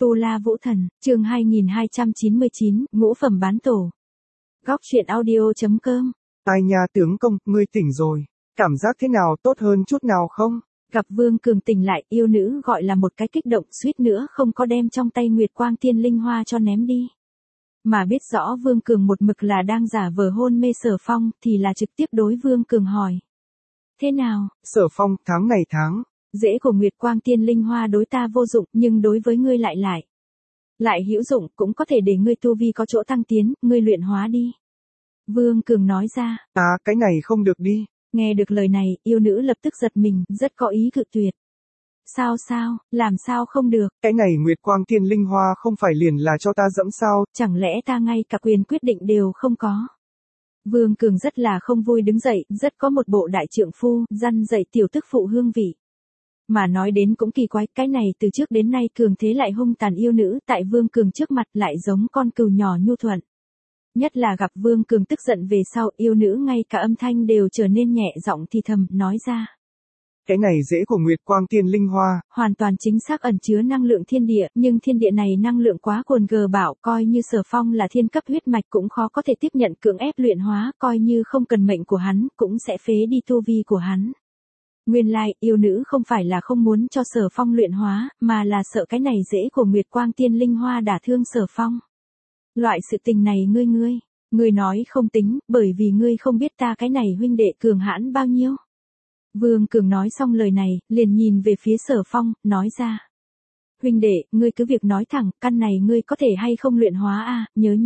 Tu La Vũ Thần, chương 2299, ngũ phẩm bán tổ. Góc truyện audio.com. Ai nha tướng công, ngươi tỉnh rồi. Cảm giác thế nào, tốt hơn chút nào không? Gặp Vương Cường tỉnh lại, yêu nữ gọi là một cái kích động, suýt nữa không có đem trong tay Nguyệt Quang Tiên Linh Hoa cho ném đi. Mà biết rõ Vương Cường một mực là đang giả vờ hôn mê Sở Phong, thì là trực tiếp đối Vương Cường hỏi. Thế nào? Sở Phong, tháng này tháng. Rễ của Nguyệt Quang Tiên Linh Hoa đối ta vô dụng, nhưng đối với ngươi lại hữu dụng, cũng có thể để ngươi tu vi có chỗ tăng tiến, ngươi luyện hóa đi. Vương Cường nói ra. Cái này không được đi. Nghe được lời này, yêu nữ lập tức giật mình, rất có ý cự tuyệt. Sao, làm sao không được? Cái này Nguyệt Quang Tiên Linh Hoa không phải liền là cho ta dẫm sao? Chẳng lẽ ta ngay cả quyền quyết định đều không có? Vương Cường rất là không vui đứng dậy, rất có một bộ đại trượng phu, răn dạy tiểu tức phụ hương vị. Mà nói đến cũng kỳ quái, cái này từ trước đến nay cường thế lại hung tàn yêu nữ, tại Vương Cường trước mặt lại giống con cừu nhỏ nhu thuận. Nhất là gặp Vương Cường tức giận về sau, yêu nữ ngay cả âm thanh đều trở nên nhẹ giọng thì thầm, nói ra. Cái này rễ của Nguyệt Quang Tiên Linh Hoa. Hoàn toàn chính xác ẩn chứa năng lượng thiên địa, nhưng thiên địa này năng lượng quá cuồn gờ bạo, coi như Sở Phong là thiên cấp huyết mạch cũng khó có thể tiếp nhận cưỡng ép luyện hóa, coi như không cần mệnh của hắn, cũng sẽ phế đi tu vi của hắn. Nguyên lai, yêu nữ không phải là không muốn cho Sở Phong luyện hóa, mà là sợ cái này rễ của Nguyệt Quang Tiên Linh Hoa đả thương Sở Phong. Loại sự tình này ngươi nói không tính, bởi vì ngươi không biết ta cái này huynh đệ cường hãn bao nhiêu. Vương Cường nói xong lời này, liền nhìn về phía Sở Phong, nói ra. Huynh đệ, ngươi cứ việc nói thẳng, căn này ngươi có thể hay không luyện hóa a?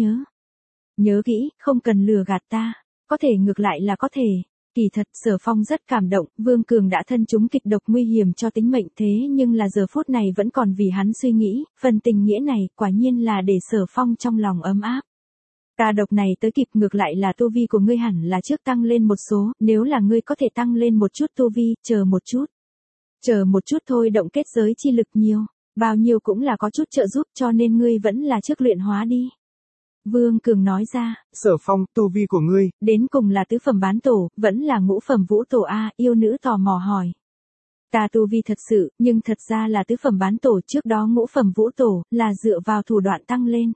Nhớ kỹ, không cần lừa gạt ta. Có thể ngược lại là có thể. Kỳ thật, Sở Phong rất cảm động, Vương Cường đã thân trúng kịch độc nguy hiểm cho tính mệnh thế nhưng là giờ phút này vẫn còn vì hắn suy nghĩ, phần tình nghĩa này quả nhiên là để Sở Phong trong lòng ấm áp. Ta độc này tới kịp ngược lại là tu vi của ngươi hẳn là trước tăng lên một số, nếu là ngươi có thể tăng lên một chút tu vi, chờ một chút thôi động kết giới chi lực nhiều, bao nhiêu cũng là có chút trợ giúp cho nên ngươi vẫn là trước luyện hóa đi. Vương Cường nói ra. Sở Phong, tu vi của ngươi, đến cùng là tứ phẩm bán tổ, vẫn là ngũ phẩm vũ tổ a? Yêu nữ tò mò hỏi. Ta tu vi thật sự, nhưng thật ra là tứ phẩm bán tổ, trước đó ngũ phẩm vũ tổ, là dựa vào thủ đoạn tăng lên.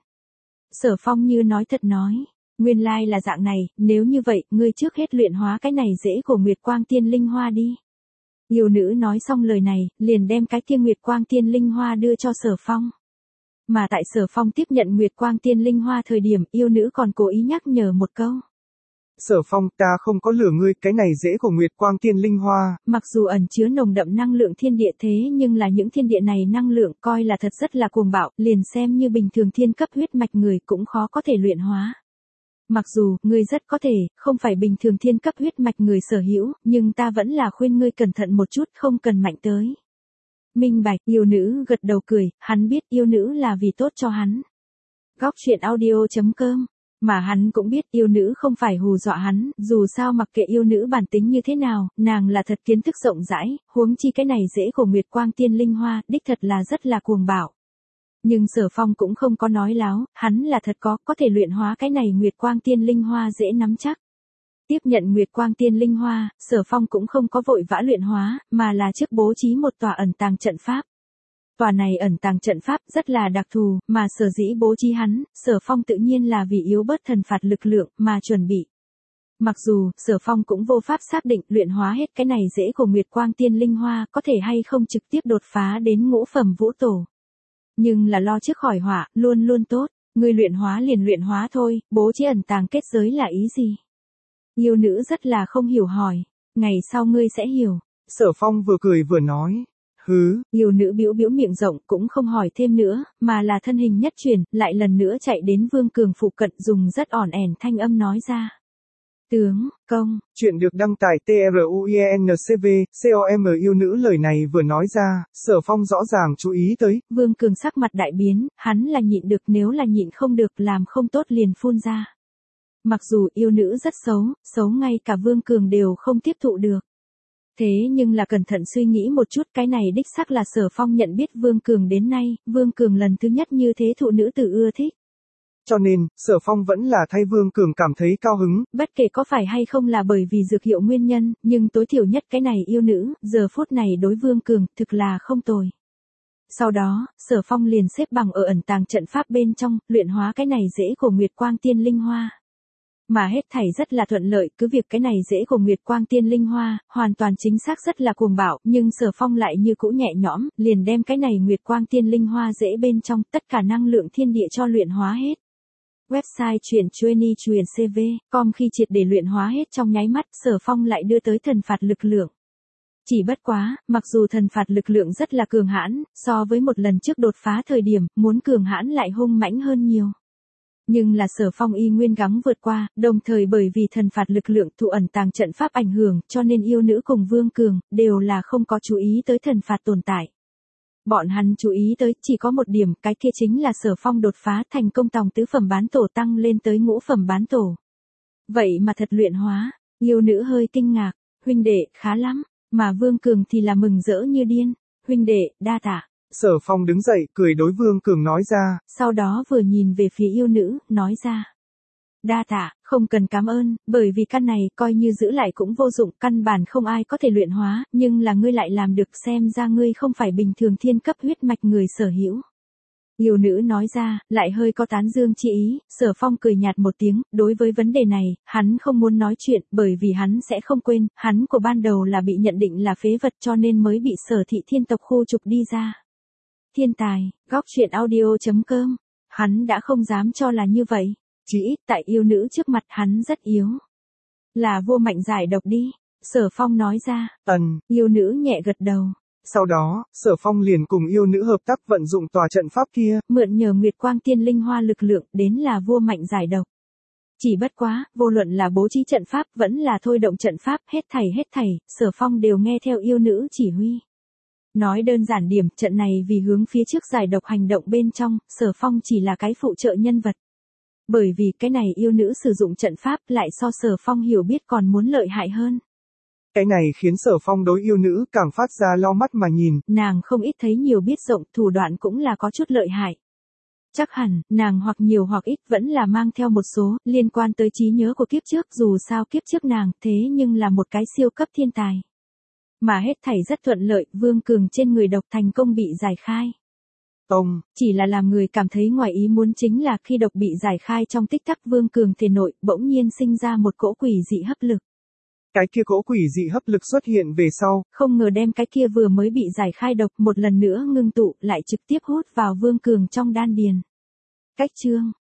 Sở Phong như nói thật nói. Nguyên lai là dạng này, nếu như vậy, ngươi trước hết luyện hóa cái này rễ của Nguyệt Quang Tiên Linh Hoa đi. Yêu nữ nói xong lời này, liền đem cái kia Nguyệt Quang Tiên Linh Hoa đưa cho Sở Phong. Mà tại Sở Phong tiếp nhận Nguyệt Quang Tiên Linh Hoa thời điểm, yêu nữ còn cố ý nhắc nhở một câu. Sở Phong, ta không có lừa ngươi, cái này rễ của Nguyệt Quang Tiên Linh Hoa. Mặc dù ẩn chứa nồng đậm năng lượng thiên địa thế nhưng là những thiên địa này năng lượng coi là thật rất là cuồng bạo, liền xem như bình thường thiên cấp huyết mạch người cũng khó có thể luyện hóa. Mặc dù, ngươi rất có thể, không phải bình thường thiên cấp huyết mạch người sở hữu, nhưng ta vẫn là khuyên ngươi cẩn thận một chút, không cần mạnh tới. Minh bạch, yêu nữ gật đầu cười, hắn biết yêu nữ là vì tốt cho hắn. Góc truyện audio.com. Mà hắn cũng biết yêu nữ không phải hù dọa hắn, dù sao mặc kệ yêu nữ bản tính như thế nào, nàng là thật kiến thức rộng rãi, huống chi cái này rễ của Nguyệt Quang Tiên Linh Hoa, đích thật là rất là cuồng bạo. Nhưng Sở Phong cũng không có nói láo, hắn là thật có thể luyện hóa cái này Nguyệt Quang Tiên Linh Hoa dễ nắm chắc. Tiếp nhận Nguyệt Quang Tiên Linh Hoa, Sở Phong cũng không có vội vã luyện hóa, mà là trước bố trí một tòa ẩn tàng trận pháp. Tòa này ẩn tàng trận pháp rất là đặc thù, mà sở dĩ bố trí hắn, Sở Phong tự nhiên là vì yếu bớt thần phạt lực lượng mà chuẩn bị. Mặc dù, Sở Phong cũng vô pháp xác định luyện hóa hết cái này rễ của Nguyệt Quang Tiên Linh Hoa có thể hay không trực tiếp đột phá đến ngũ phẩm vũ tổ. Nhưng là lo trước khỏi họa, luôn luôn tốt, ngươi luyện hóa liền luyện hóa thôi, bố trí ẩn tàng kết giới là ý gì? Yêu nữ rất là không hiểu hỏi, ngày sau ngươi sẽ hiểu. Sở Phong vừa cười vừa nói. Yêu nữ bĩu bĩu miệng rộng cũng không hỏi thêm nữa, mà là thân hình nhất chuyển, lại lần nữa chạy đến Vương Cường phụ cận dùng rất ỏn ẻn thanh âm nói ra. Tướng, công. Chuyện được đăng tải TRUINCV.com. Yêu nữ lời này vừa nói ra, Sở Phong rõ ràng chú ý tới. Vương Cường sắc mặt đại biến, hắn là nhịn được, nếu là nhịn không được làm không tốt liền phun ra. Mặc dù yêu nữ rất xấu ngay cả Vương Cường đều không tiếp thụ được. Thế nhưng là cẩn thận suy nghĩ một chút, cái này đích xác là Sở Phong nhận biết Vương Cường đến nay, Vương Cường lần thứ nhất như thế thụ nữ tử ưa thích. Cho nên, Sở Phong vẫn là thay Vương Cường cảm thấy cao hứng. Bất kể có phải hay không là bởi vì dược hiệu nguyên nhân, nhưng tối thiểu nhất cái này yêu nữ, giờ phút này đối Vương Cường, thực là không tồi. Sau đó, Sở Phong liền xếp bằng ở ẩn tàng trận pháp bên trong, luyện hóa cái này rễ của Nguyệt Quang Tiên Linh Hoa. Mà hết thảy rất là thuận lợi, cứ việc cái này rễ của Nguyệt Quang Tiên Linh Hoa, hoàn toàn chính xác rất là cuồng bạo, nhưng Sở Phong lại như cũ nhẹ nhõm, liền đem cái này Nguyệt Quang Tiên Linh Hoa rễ bên trong tất cả năng lượng thiên địa cho luyện hóa hết. Website truyện.com khi triệt để luyện hóa hết trong nháy mắt, Sở Phong lại đưa tới thần phạt lực lượng. Chỉ bất quá, mặc dù thần phạt lực lượng rất là cường hãn, so với một lần trước đột phá thời điểm, muốn cường hãn lại hung mãnh hơn nhiều. Nhưng là Sở Phong y nguyên gắng vượt qua, đồng thời bởi vì thần phạt lực lượng thụ ẩn tàng trận pháp ảnh hưởng, cho nên yêu nữ cùng Vương Cường, đều là không có chú ý tới thần phạt tồn tại. Bọn hắn chú ý tới chỉ có một điểm, cái kia chính là Sở Phong đột phá thành công tòng tứ phẩm bán tổ tăng lên tới ngũ phẩm bán tổ. Vậy mà thật luyện hóa, yêu nữ hơi kinh ngạc, huynh đệ, khá lắm, mà Vương Cường thì là mừng rỡ như điên, huynh đệ, đa tạ. Sở Phong đứng dậy, cười đối Vương Cường nói ra. Sau đó vừa nhìn về phía yêu nữ, nói ra. Đa tạ, không cần cảm ơn, bởi vì căn này coi như giữ lại cũng vô dụng, căn bản không ai có thể luyện hóa, nhưng là ngươi lại làm được, xem ra ngươi không phải bình thường thiên cấp huyết mạch người sở hữu. Yêu nữ nói ra, lại hơi có tán dương chi ý, Sở Phong cười nhạt một tiếng, đối với vấn đề này, hắn không muốn nói chuyện, bởi vì hắn sẽ không quên, hắn của ban đầu là bị nhận định là phế vật cho nên mới bị Sở Thị Thiên tộc khu trục đi ra. Thiên tài, góc truyện audio.com, hắn đã không dám cho là như vậy, chỉ ít tại yêu nữ trước mặt hắn rất yếu. Là vô mạnh giải độc đi, Sở Phong nói ra. Yêu nữ nhẹ gật đầu. Sau đó, Sở Phong liền cùng yêu nữ hợp tác vận dụng tòa trận pháp kia, mượn nhờ Nguyệt Quang Tiên Linh Hoa lực lượng, đến là vua mạnh giải độc. Chỉ bất quá, vô luận là bố trí trận pháp, vẫn là thôi động trận pháp, hết thảy, Sở Phong đều nghe theo yêu nữ chỉ huy. Nói đơn giản điểm, trận này vì hướng phía trước giải độc hành động bên trong, Sở Phong chỉ là cái phụ trợ nhân vật. Bởi vì cái này yêu nữ sử dụng trận pháp lại so Sở Phong hiểu biết còn muốn lợi hại hơn. Cái này khiến Sở Phong đối yêu nữ càng phát ra lau mắt mà nhìn. Nàng không ít thấy nhiều biết rộng, thủ đoạn cũng là có chút lợi hại. Chắc hẳn, nàng hoặc nhiều hoặc ít vẫn là mang theo một số, liên quan tới trí nhớ của kiếp trước, dù sao kiếp trước nàng, thế nhưng là một cái siêu cấp thiên tài. Mà hết thảy rất thuận lợi, Vương Cường trên người độc thành công bị giải khai. Chỉ là làm người cảm thấy ngoài ý muốn chính là khi độc bị giải khai trong tích tắc Vương Cường thể nội, bỗng nhiên sinh ra một cỗ quỷ dị hấp lực. Cái kia cỗ quỷ dị hấp lực xuất hiện về sau, không ngờ đem cái kia vừa mới bị giải khai độc một lần nữa ngưng tụ lại trực tiếp hút vào Vương Cường trong đan điền. Cách chương